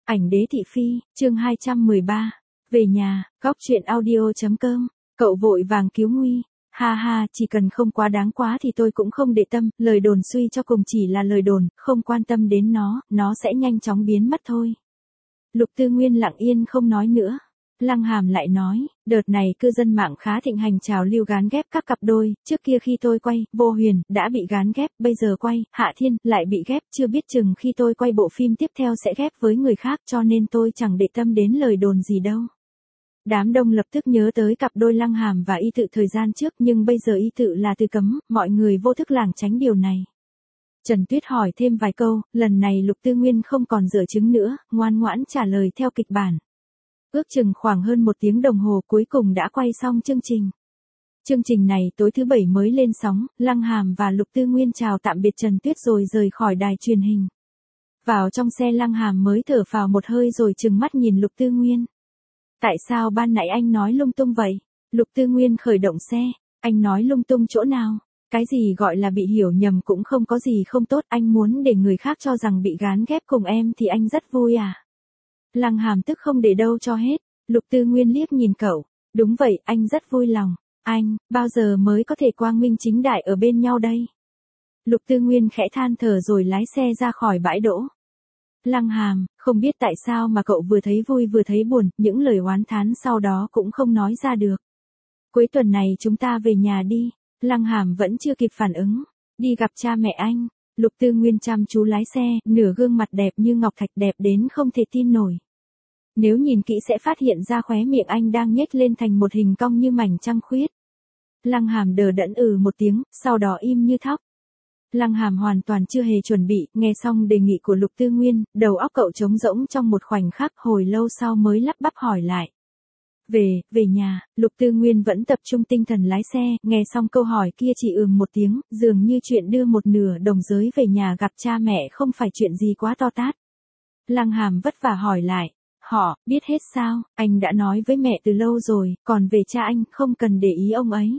Ảnh đế thị phi, chương 213. Về nhà, góc truyện audio.com. Cậu vội vàng cứu nguy. Ha ha, chỉ cần không quá đáng quá thì tôi cũng không để tâm, lời đồn suy cho cùng chỉ là lời đồn, không quan tâm đến nó sẽ nhanh chóng biến mất thôi. Lục Tư Nguyên lặng yên không nói nữa. Lăng Hàm lại nói, đợt này cư dân mạng khá thịnh hành trào lưu gán ghép các cặp đôi, trước kia khi tôi quay, Vô Huyền, đã bị gán ghép, bây giờ quay, Hạ Thiên, lại bị ghép, chưa biết chừng khi tôi quay bộ phim tiếp theo sẽ ghép với người khác cho nên tôi chẳng để tâm đến lời đồn gì đâu. Đám đông lập tức nhớ tới cặp đôi Lăng Hàm và Y Tự thời gian trước nhưng bây giờ Y Tự là từ cấm, mọi người vô thức lảng tránh điều này. Trần Tuyết hỏi thêm vài câu, lần này Lục Tư Nguyên không còn dở chứng nữa, ngoan ngoãn trả lời theo kịch bản. Ước chừng khoảng hơn 1 tiếng đồng hồ cuối cùng đã quay xong chương trình. Chương trình này tối thứ Bảy mới lên sóng, Lăng Hàm và Lục Tư Nguyên chào tạm biệt Trần Tuyết rồi rời khỏi đài truyền hình. Vào trong xe Lăng Hàm mới thở phào một hơi rồi trừng mắt nhìn Lục Tư Nguyên. Tại sao ban nãy anh nói lung tung vậy? Lục Tư Nguyên khởi động xe, anh nói lung tung chỗ nào? Cái gì gọi là bị hiểu nhầm cũng không có gì không tốt, anh muốn để người khác cho rằng bị gán ghép cùng em thì anh rất vui à? Lăng Hàm tức không để đâu cho hết, Lục Tư Nguyên liếc nhìn cậu, đúng vậy, anh rất vui lòng, anh, bao giờ mới có thể quang minh chính đại ở bên nhau đây? Lục Tư Nguyên khẽ than thở rồi lái xe ra khỏi bãi đỗ. Lăng Hàm, không biết tại sao mà cậu vừa thấy vui vừa thấy buồn, những lời oán thán sau đó cũng không nói ra được. Cuối tuần này chúng ta về nhà đi, Lăng Hàm vẫn chưa kịp phản ứng, đi gặp cha mẹ anh. Lục Tư Nguyên chăm chú lái xe, nửa gương mặt đẹp như ngọc thạch đẹp đến không thể tin nổi. Nếu nhìn kỹ sẽ phát hiện ra khóe miệng anh đang nhếch lên thành một hình cong như mảnh trăng khuyết. Lăng Hàm đờ đẫn một tiếng, sau đó im như thóc. Lăng Hàm hoàn toàn chưa hề chuẩn bị, nghe xong đề nghị của Lục Tư Nguyên, đầu óc cậu trống rỗng trong một khoảnh khắc, hồi lâu sau mới lắp bắp hỏi lại. Về nhà, Lục Tư Nguyên vẫn tập trung tinh thần lái xe, nghe xong câu hỏi kia chỉ một tiếng, dường như chuyện đưa một nửa đồng giới về nhà gặp cha mẹ không phải chuyện gì quá to tát. Lăng Hàm vất vả hỏi lại, họ, biết hết sao, anh đã nói với mẹ từ lâu rồi, còn về cha anh, không cần để ý ông ấy.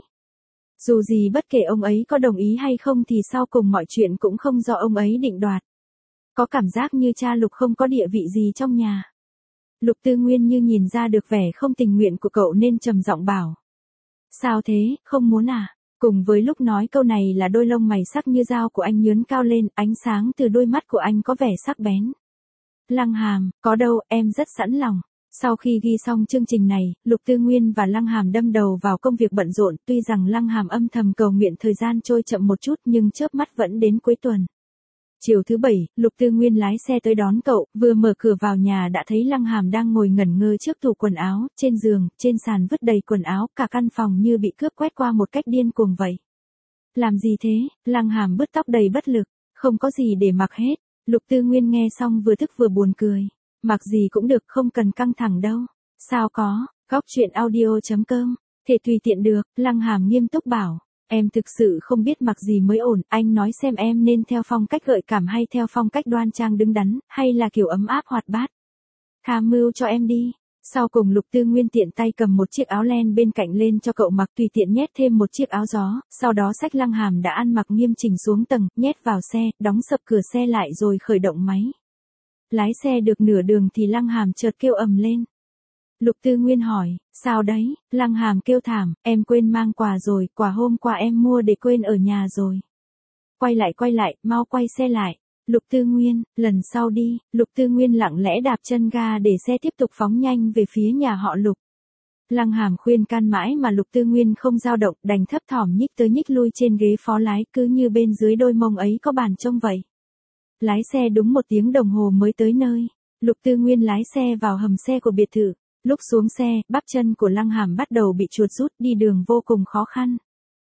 Dù gì bất kể ông ấy có đồng ý hay không thì sau cùng mọi chuyện cũng không do ông ấy định đoạt. Có cảm giác như cha Lục không có địa vị gì trong nhà. Lục Tư Nguyên như nhìn ra được vẻ không tình nguyện của cậu nên trầm giọng bảo. Sao thế, không muốn à? Cùng với lúc nói câu này là đôi lông mày sắc như dao của anh nhướn cao lên, ánh sáng từ đôi mắt của anh có vẻ sắc bén. Lăng Hàm, có đâu, em rất sẵn lòng. Sau khi ghi xong chương trình này, Lục Tư Nguyên và Lăng Hàm đâm đầu vào công việc bận rộn, tuy rằng Lăng Hàm âm thầm cầu nguyện thời gian trôi chậm một chút nhưng chớp mắt vẫn đến cuối tuần. Chiều thứ Bảy, Lục Tư Nguyên lái xe tới đón cậu, vừa mở cửa vào nhà đã thấy Lăng Hàm đang ngồi ngẩn ngơ trước tủ quần áo, trên giường, trên sàn vứt đầy quần áo, cả căn phòng như bị cướp quét qua một cách điên cuồng vậy. Làm gì thế? Lăng Hàm bứt tóc đầy bất lực, không có gì để mặc hết. Lục Tư Nguyên nghe xong vừa tức vừa buồn cười. Mặc gì cũng được, không cần căng thẳng đâu. Sao có, góc truyện audio.com, thể tùy tiện được, Lăng Hàm nghiêm túc bảo. Em thực sự không biết mặc gì mới ổn, anh nói xem em nên theo phong cách gợi cảm hay theo phong cách đoan trang đứng đắn, hay là kiểu ấm áp hoạt bát. Tham mưu cho em đi. Sau cùng Lục Tư Nguyên tiện tay cầm một chiếc áo len bên cạnh lên cho cậu mặc, tùy tiện nhét thêm một chiếc áo gió, sau đó xách Lăng Hàm đã ăn mặc nghiêm chỉnh xuống tầng, nhét vào xe, đóng sập cửa xe lại rồi khởi động máy. Lái xe được nửa đường thì Lăng Hàm chợt kêu ầm lên. Lục Tư Nguyên hỏi, sao đấy? Lăng Hàm kêu thảm, em quên mang quà rồi, quà hôm qua em mua để quên ở nhà rồi. Quay lại, mau quay xe lại. Lục Tư Nguyên, lần sau đi. Lục Tư Nguyên lặng lẽ đạp chân ga để xe tiếp tục phóng nhanh về phía nhà họ Lục. Lăng Hàm khuyên can mãi mà Lục Tư Nguyên không dao động, đành thấp thỏm nhích tới nhích lui trên ghế phó lái, cứ như bên dưới đôi mông ấy có bàn trông vậy. Lái xe đúng 1 tiếng đồng hồ mới tới nơi. Lục Tư Nguyên lái xe vào hầm xe của biệt thự. Lúc xuống xe, bắp chân của Lăng Hàm bắt đầu bị chuột rút, đi đường vô cùng khó khăn.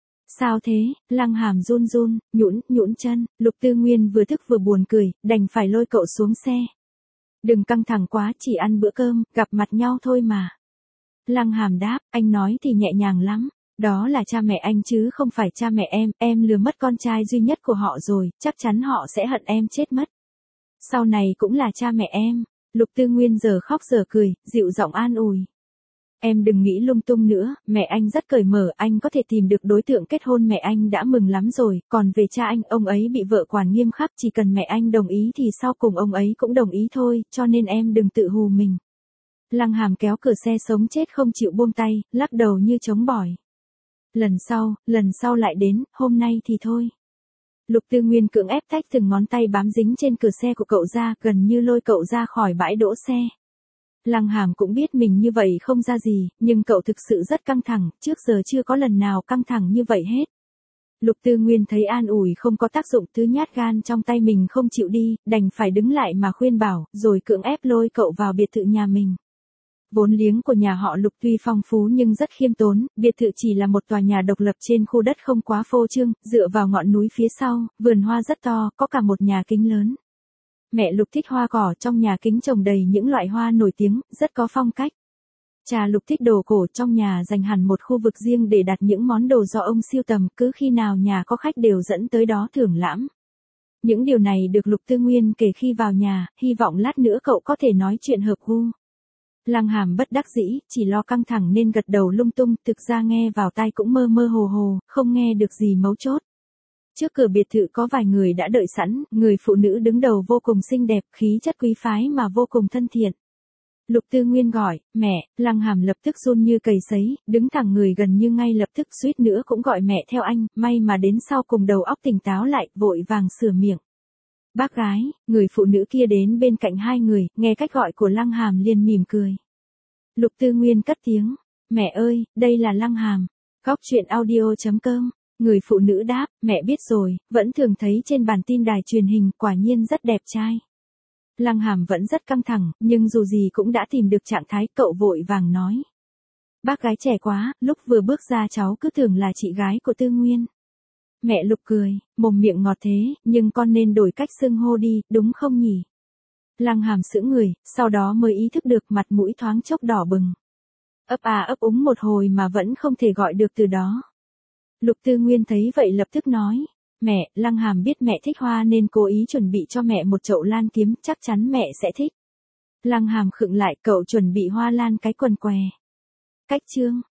Sao thế? Lăng Hàm run, nhũn chân. Lục Tư Nguyên vừa tức vừa buồn cười, đành phải lôi cậu xuống xe. Đừng căng thẳng quá, chỉ ăn bữa cơm, gặp mặt nhau thôi mà. Lăng Hàm đáp, anh nói thì nhẹ nhàng lắm. Đó là cha mẹ anh chứ không phải cha mẹ em lừa mất con trai duy nhất của họ rồi, chắc chắn họ sẽ hận em chết mất. Sau này cũng là cha mẹ em. Lục Tư Nguyên giờ khóc giờ cười, dịu giọng an ủi. Em đừng nghĩ lung tung nữa, mẹ anh rất cởi mở, anh có thể tìm được đối tượng kết hôn mẹ anh đã mừng lắm rồi, còn về cha anh, ông ấy bị vợ quản nghiêm khắc, chỉ cần mẹ anh đồng ý thì sau cùng ông ấy cũng đồng ý thôi, cho nên em đừng tự hù mình. Lăng Hàm kéo cửa xe sống chết không chịu buông tay, lắc đầu như chống bỏi. Lần sau lại đến, hôm nay thì thôi. Lục Tư Nguyên cưỡng ép tách từng ngón tay bám dính trên cửa xe của cậu ra, gần như lôi cậu ra khỏi bãi đỗ xe. Lăng Hàm cũng biết mình như vậy không ra gì, nhưng cậu thực sự rất căng thẳng, trước giờ chưa có lần nào căng thẳng như vậy hết. Lục Tư Nguyên thấy an ủi không có tác dụng, thứ nhát gan trong tay mình không chịu đi, đành phải đứng lại mà khuyên bảo, rồi cưỡng ép lôi cậu vào biệt thự nhà mình. Vốn liếng của nhà họ Lục tuy phong phú nhưng rất khiêm tốn, biệt thự chỉ là một tòa nhà độc lập trên khu đất không quá phô trương, dựa vào ngọn núi phía sau, vườn hoa rất to, có cả một nhà kính lớn. Mẹ Lục thích hoa cỏ, trong nhà kính trồng đầy những loại hoa nổi tiếng, rất có phong cách. Cha Lục thích đồ cổ, trong nhà dành hẳn một khu vực riêng để đặt những món đồ do ông sưu tầm, cứ khi nào nhà có khách đều dẫn tới đó thưởng lãm. Những điều này được Lục Tư Nguyên kể khi vào nhà, hy vọng lát nữa cậu có thể nói chuyện hợp gu. Lăng Hàm bất đắc dĩ, chỉ lo căng thẳng nên gật đầu lung tung, thực ra nghe vào tai cũng mơ mơ hồ hồ, không nghe được gì mấu chốt. Trước cửa biệt thự có vài người đã đợi sẵn, người phụ nữ đứng đầu vô cùng xinh đẹp, khí chất quý phái mà vô cùng thân thiện. Lục Tư Nguyên gọi, mẹ, Lăng Hàm lập tức run như cầy sấy, đứng thẳng người gần như ngay lập tức suýt nữa cũng gọi mẹ theo anh, may mà đến sau cùng đầu óc tỉnh táo lại, vội vàng sửa miệng. Bác gái, người phụ nữ kia đến bên cạnh hai người, nghe cách gọi của Lăng Hàm liền mỉm cười. Lục Tư Nguyên cất tiếng, mẹ ơi, đây là Lăng Hàm. Góc truyện audio.com. Người phụ nữ đáp, mẹ biết rồi, vẫn thường thấy trên bản tin đài truyền hình, quả nhiên rất đẹp trai. Lăng Hàm vẫn rất căng thẳng, nhưng dù gì cũng đã tìm được trạng thái, cậu vội vàng nói. Bác gái trẻ quá, lúc vừa bước ra cháu cứ tưởng là chị gái của Tư Nguyên. Mẹ Lục cười, mồm miệng ngọt thế, nhưng con nên đổi cách xưng hô đi, đúng không nhỉ? Lăng Hàm sững người, sau đó mới ý thức được mặt mũi thoáng chốc đỏ bừng. Ấp à ấp úng một hồi mà vẫn không thể gọi được từ đó. Lục Tư Nguyên thấy vậy lập tức nói, mẹ, Lăng Hàm biết mẹ thích hoa nên cố ý chuẩn bị cho mẹ một chậu lan kiếm, chắc chắn mẹ sẽ thích. Lăng Hàm khựng lại, cậu chuẩn bị hoa lan cái quần què. Cách chương.